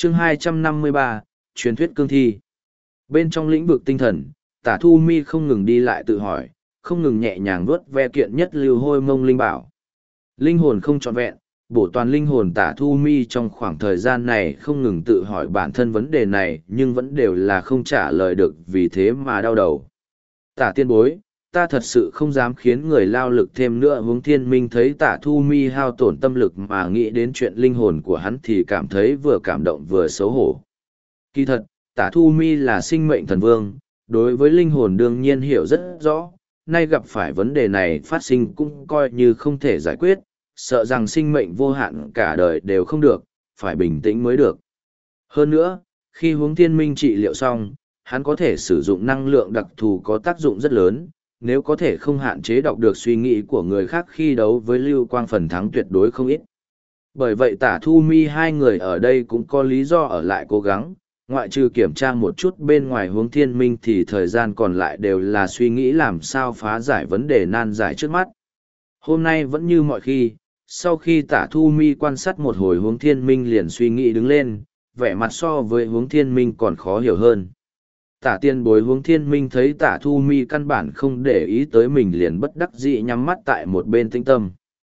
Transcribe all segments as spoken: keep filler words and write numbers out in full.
chương hai trăm năm mươi ba, truyền thuyết cương thi. Bên trong lĩnh vực tinh thần, Tả Thu Mi không ngừng đi lại tự hỏi, không ngừng nhẹ nhàng vuốt ve kiện nhất lưu hôi mông linh bảo. Linh hồn không trọn vẹn, bổ toàn linh hồn Tả Thu Mi trong khoảng thời gian này không ngừng tự hỏi bản thân vấn đề này nhưng vẫn đều là không trả lời được, vì thế mà đau đầu. Tả tiên bối, ta thật sự không dám khiến người lao lực thêm nữa. Hướng Thiên Minh thấy Tả Thu Mi hao tổn tâm lực mà nghĩ đến chuyện linh hồn của hắn thì cảm thấy vừa cảm động vừa xấu hổ. Kỳ thật, Tả Thu Mi là sinh mệnh thần vương, đối với linh hồn đương nhiên hiểu rất rõ, nay gặp phải vấn đề này phát sinh cũng coi như không thể giải quyết, sợ rằng sinh mệnh vô hạn cả đời đều không được, phải bình tĩnh mới được. Hơn nữa, khi Hướng Thiên Minh trị liệu xong, hắn có thể sử dụng năng lượng đặc thù có tác dụng rất lớn, nếu có thể không hạn chế đọc được suy nghĩ của người khác khi đấu với Lưu Quang phần thắng tuyệt đối không ít. Bởi vậy Tả Thu Mi hai người ở đây cũng có lý do ở lại cố gắng, ngoại trừ kiểm tra một chút bên ngoài Hướng Thiên Minh thì thời gian còn lại đều là suy nghĩ làm sao phá giải vấn đề nan giải trước mắt. Hôm nay vẫn như mọi khi, sau khi Tả Thu Mi quan sát một hồi Hướng Thiên Minh liền suy nghĩ đứng lên, vẻ mặt so với Hướng Thiên Minh còn khó hiểu hơn. Tả tiên bối Hướng Thiên Minh thấy Tả Thu Mi căn bản không để ý tới mình liền bất đắc dĩ nhắm mắt tại một bên tĩnh tâm.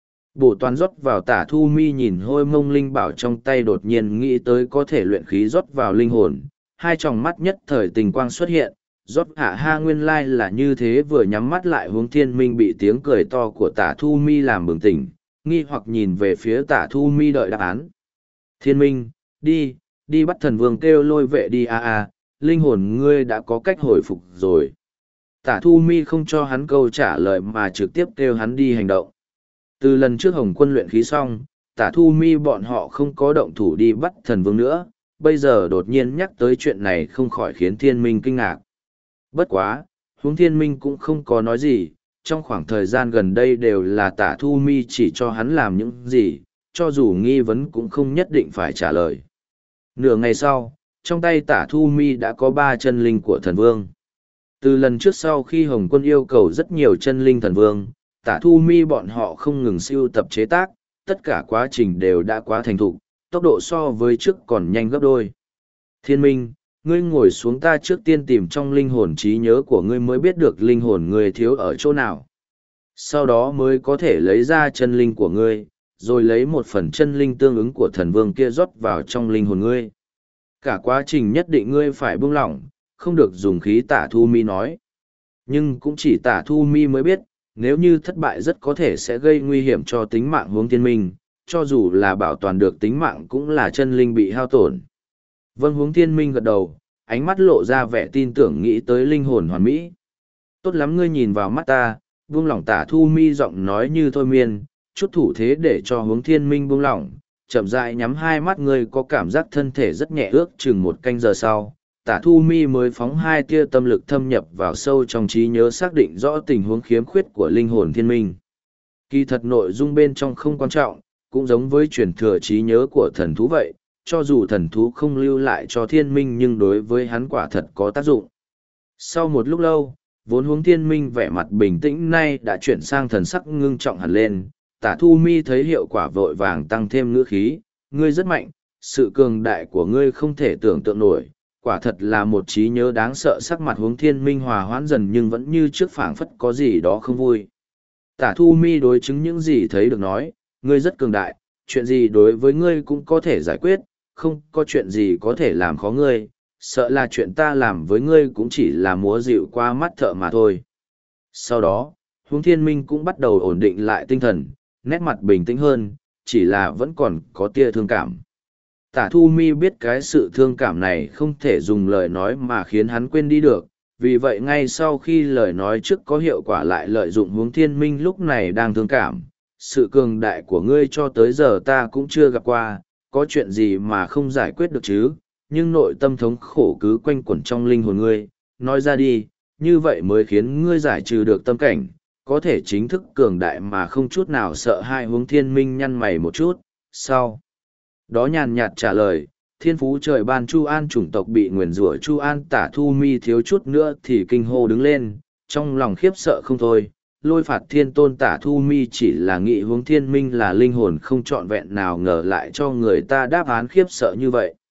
Bổ toàn rót vào Tả Thu Mi nhìn hôi mông linh bảo trong tay đột nhiên nghĩ tới có thể luyện khí rót vào linh hồn, hai tròng mắt nhất thời tình quang xuất hiện, rót hạ ha nguyên lai là như thế. Vừa nhắm mắt lại Hướng Thiên Minh bị tiếng cười to của Tả Thu Mi làm bừng tỉnh, nghi hoặc nhìn về phía Tả Thu Mi đợi đáp án. Thiên Minh, đi, đi bắt thần vương kêu lôi vệ đi a a, linh hồn ngươi đã có cách hồi phục rồi. Tả Thu Mi không cho hắn câu trả lời mà trực tiếp kêu hắn đi hành động. Từ lần trước Hồng Quân luyện khí xong, Tả Thu Mi bọn họ không có động thủ đi bắt thần vương nữa, bây giờ đột nhiên nhắc tới chuyện này không khỏi khiến Thiên Minh kinh ngạc. Bất quá, Hướng Thiên Minh cũng không có nói gì, trong khoảng thời gian gần đây đều là Tả Thu Mi chỉ cho hắn làm những gì, cho dù nghi vấn cũng không nhất định phải trả lời. Nửa ngày sau, trong tay Tả Thu Mi đã có ba chân linh của thần vương. Từ lần trước sau khi Hồng Quân yêu cầu rất nhiều chân linh thần vương, Tả Thu Mi bọn họ không ngừng sưu tập chế tác, tất cả quá trình đều đã quá thành thục, tốc độ so với trước còn nhanh gấp đôi. Thiên Minh, ngươi ngồi xuống, ta trước tiên tìm trong linh hồn trí nhớ của ngươi mới biết được linh hồn ngươi thiếu ở chỗ nào. Sau đó mới có thể lấy ra chân linh của ngươi, rồi lấy một phần chân linh tương ứng của thần vương kia rót vào trong linh hồn ngươi. Cả quá trình nhất định ngươi phải buông lỏng, không được dùng khí. Tả Thu Mi nói. Nhưng cũng chỉ Tả Thu Mi mới biết, nếu như thất bại rất có thể sẽ gây nguy hiểm cho tính mạng Hướng Thiên Minh, cho dù là bảo toàn được tính mạng cũng là chân linh bị hao tổn. Vâng. Hướng Thiên Minh gật đầu, ánh mắt lộ ra vẻ tin tưởng nghĩ tới linh hồn hoàn mỹ. Tốt lắm, ngươi nhìn vào mắt ta, buông lỏng. Tả Thu Mi giọng nói như thôi miên, chút thủ thế để cho Hướng Thiên Minh buông lỏng, chậm rãi nhắm hai mắt. Ngươi có cảm giác thân thể rất nhẹ, ước chừng một canh giờ sau, Tả Thu Mi mới phóng hai tia tâm lực thâm nhập vào sâu trong trí nhớ, xác định rõ tình huống khiếm khuyết của linh hồn Thiên Minh. Kỳ thật nội dung bên trong không quan trọng, cũng giống với truyền thừa trí nhớ của thần thú vậy, cho dù thần thú không lưu lại cho Thiên Minh nhưng đối với hắn quả thật có tác dụng. Sau một lúc lâu, vốn Hướng Thiên Minh vẻ mặt bình tĩnh nay đã chuyển sang thần sắc ngưng trọng hẳn lên. Tả Thu Mi thấy hiệu quả vội vàng tăng thêm ngữ khí, ngươi rất mạnh, sự cường đại của ngươi không thể tưởng tượng nổi, quả thật là một trí nhớ đáng sợ. Sắc mặt Hướng Thiên Minh hòa hoãn dần nhưng vẫn như trước phảng phất có gì đó không vui. Tả Thu Mi đối chứng những gì thấy được nói, ngươi rất cường đại, chuyện gì đối với ngươi cũng có thể giải quyết, không có chuyện gì có thể làm khó ngươi, sợ là chuyện ta làm với ngươi cũng chỉ là múa dịu qua mắt thợ mà thôi. Sau đó, Hướng Thiên Minh cũng bắt đầu ổn định lại tinh thần, nét mặt bình tĩnh hơn, chỉ là vẫn còn có tia thương cảm. Tả Thu Mi biết cái sự thương cảm này không thể dùng lời nói mà khiến hắn quên đi được, vì vậy ngay sau khi lời nói trước có hiệu quả lại lợi dụng Hướng Thiên Minh lúc này đang thương cảm. Sự cường đại của ngươi cho tới giờ ta cũng chưa gặp qua, có chuyện gì mà không giải quyết được chứ, nhưng nội tâm thống khổ cứ quanh quẩn trong linh hồn ngươi, nói ra đi, như vậy mới khiến ngươi giải trừ được tâm cảnh, có thể chính thức cường đại mà không chút nào sợ hai. Hướng Thiên Minh nhăn mày một chút, sau đó nhàn nhạt trả lời, thiên phú trời ban Chu An chủng tộc bị nguyền rủa. Chu An. Tả Thu Mi thiếu chút nữa thì kinh hô đứng lên, trong lòng khiếp sợ không thôi. Lôi phạt thiên tôn. Tả Thu Mi chỉ là nghĩ Hướng Thiên Minh là linh hồn không trọn vẹn, nào ngờ lại cho người ta đáp án khiếp sợ như vậy.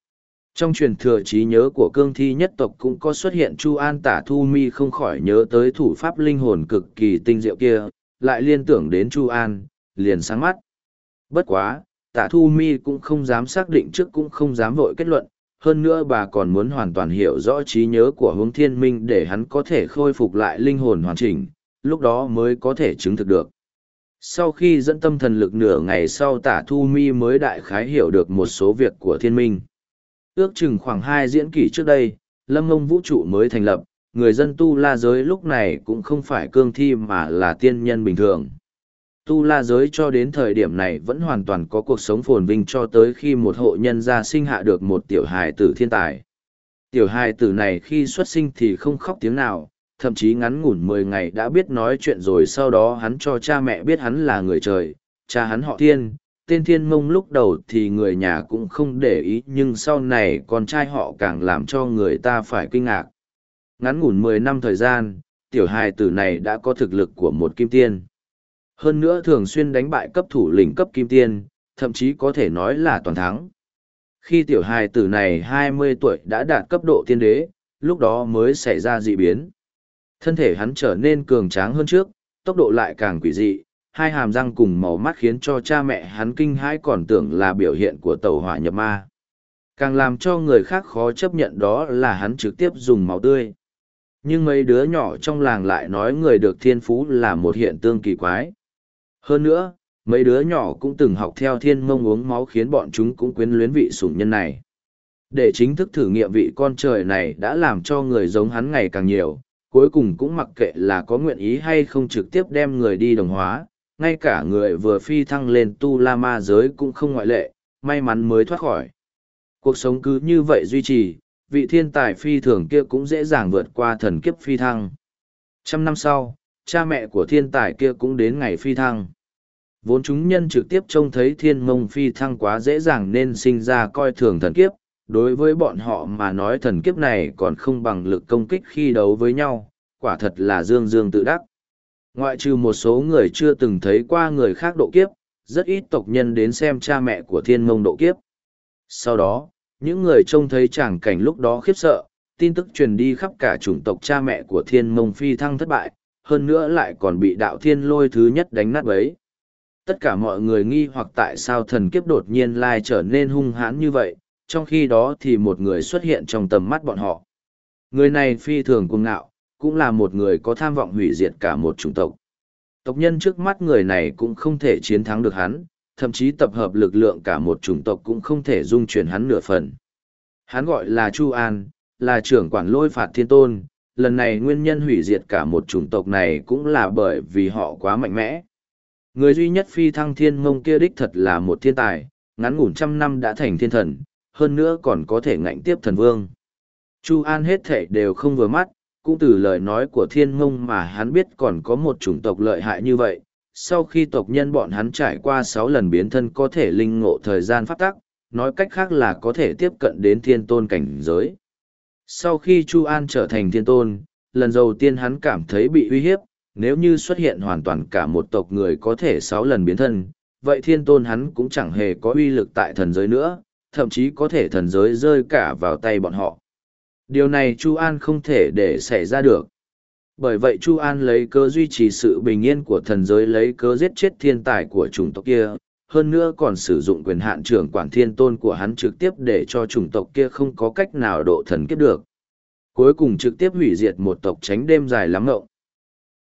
Trong truyền thừa trí nhớ của cương thi nhất tộc cũng có xuất hiện Chu An. Tả Thu Mi không khỏi nhớ tới thủ pháp linh hồn cực kỳ tinh diệu kia, lại liên tưởng đến Chu An, liền sáng mắt. Bất quá, Tả Thu Mi cũng không dám xác định trước cũng không dám vội kết luận, hơn nữa bà còn muốn hoàn toàn hiểu rõ trí nhớ của Hướng Thiên Minh để hắn có thể khôi phục lại linh hồn hoàn chỉnh, lúc đó mới có thể chứng thực được. Sau khi dẫn tâm thần lực nửa ngày sau, Tả Thu Mi mới đại khái hiểu được một số việc của Thiên Minh. Ước chừng khoảng hai diễn kỷ trước đây, Lâm Mông Vũ trụ mới thành lập, người dân Tu La giới lúc này cũng không phải cương thi mà là tiên nhân bình thường. Tu La giới cho đến thời điểm này vẫn hoàn toàn có cuộc sống phồn vinh cho tới khi một hộ nhân gia sinh hạ được một tiểu hài tử thiên tài. Tiểu hài tử này khi xuất sinh thì không khóc tiếng nào, thậm chí ngắn ngủn mười ngày đã biết nói chuyện rồi, sau đó hắn cho cha mẹ biết hắn là người trời, cha hắn họ Thiên. Tên Thiên Mông lúc đầu thì người nhà cũng không để ý, nhưng sau này con trai họ càng làm cho người ta phải kinh ngạc. Ngắn ngủn mười năm thời gian, tiểu hài tử này đã có thực lực của một kim tiên. Hơn nữa thường xuyên đánh bại cấp thủ lĩnh cấp kim tiên, thậm chí có thể nói là toàn thắng. Khi tiểu hài tử này hai mươi tuổi đã đạt cấp độ tiên đế, lúc đó mới xảy ra dị biến. Thân thể hắn trở nên cường tráng hơn trước, tốc độ lại càng quỷ dị, hai hàm răng cùng màu mắt khiến cho cha mẹ hắn kinh hãi, còn tưởng là biểu hiện của tẩu hỏa nhập ma. Càng làm cho người khác khó chấp nhận đó là hắn trực tiếp dùng máu tươi. Nhưng mấy đứa nhỏ trong làng lại nói người được thiên phú là một hiện tượng kỳ quái. Hơn nữa, mấy đứa nhỏ cũng từng học theo Thiên Mông uống máu khiến bọn chúng cũng quyến luyến vị sủng nhân này. Để chính thức thử nghiệm vị con trời này đã làm cho người giống hắn ngày càng nhiều, cuối cùng cũng mặc kệ là có nguyện ý hay không trực tiếp đem người đi đồng hóa, ngay cả người vừa phi thăng lên Tu La Ma giới cũng không ngoại lệ, may mắn mới thoát khỏi. Cuộc sống cứ như vậy duy trì, vị thiên tài phi thường kia cũng dễ dàng vượt qua thần kiếp phi thăng. Trăm năm sau, cha mẹ của thiên tài kia cũng đến ngày phi thăng. Vốn chúng nhân trực tiếp trông thấy Thiên Mông phi thăng quá dễ dàng nên sinh ra coi thường thần kiếp, đối với bọn họ mà nói thần kiếp này còn không bằng lực công kích khi đấu với nhau, quả thật là dương dương tự đắc. Ngoại trừ một số người chưa từng thấy qua người khác độ kiếp, rất ít tộc nhân đến xem cha mẹ của Thiên Mông độ kiếp. Sau đó, những người trông thấy tràng cảnh lúc đó khiếp sợ, tin tức truyền đi khắp cả chủng tộc cha mẹ của Thiên Mông phi thăng thất bại, hơn nữa lại còn bị đạo thiên lôi thứ nhất đánh nát bấy. Tất cả mọi người nghi hoặc tại sao thần kiếp đột nhiên lai trở nên hung hãn như vậy, trong khi đó thì một người xuất hiện trong tầm mắt bọn họ. Người này phi thường cuồng ngạo, cũng là một người có tham vọng hủy diệt cả một chủng tộc. Tộc nhân trước mắt người này cũng không thể chiến thắng được hắn, thậm chí tập hợp lực lượng cả một chủng tộc cũng không thể dung chuyển hắn nửa phần. Hắn gọi là Chu An, là trưởng quản lôi phạt thiên tôn, lần này nguyên nhân hủy diệt cả một chủng tộc này cũng là bởi vì họ quá mạnh mẽ. Người duy nhất phi thăng Thiên Mông kia đích thật là một thiên tài, ngắn ngủn trăm năm đã thành thiên thần, hơn nữa còn có thể ngạnh tiếp thần vương. Chu An hết thảy đều không vừa mắt, cũng từ lời nói của Thiên Mông mà hắn biết còn có một chủng tộc lợi hại như vậy. Sau khi tộc nhân bọn hắn trải qua sáu lần biến thân có thể linh ngộ thời gian pháp tắc, nói cách khác là có thể tiếp cận đến thiên tôn cảnh giới. Sau khi Chu An trở thành thiên tôn, lần đầu tiên hắn cảm thấy bị uy hiếp, nếu như xuất hiện hoàn toàn cả một tộc người có thể sáu lần biến thân, vậy thiên tôn hắn cũng chẳng hề có uy lực tại thần giới nữa, thậm chí có thể thần giới rơi cả vào tay bọn họ. Điều này Chu An không thể để xảy ra được. Bởi vậy Chu An lấy cớ duy trì sự bình yên của thần giới, lấy cớ giết chết thiên tài của chủng tộc kia, hơn nữa còn sử dụng quyền hạn trưởng quản thiên tôn của hắn trực tiếp để cho chủng tộc kia không có cách nào độ thần kiếp được. Cuối cùng trực tiếp hủy diệt một tộc tránh đêm dài lắm ngộng.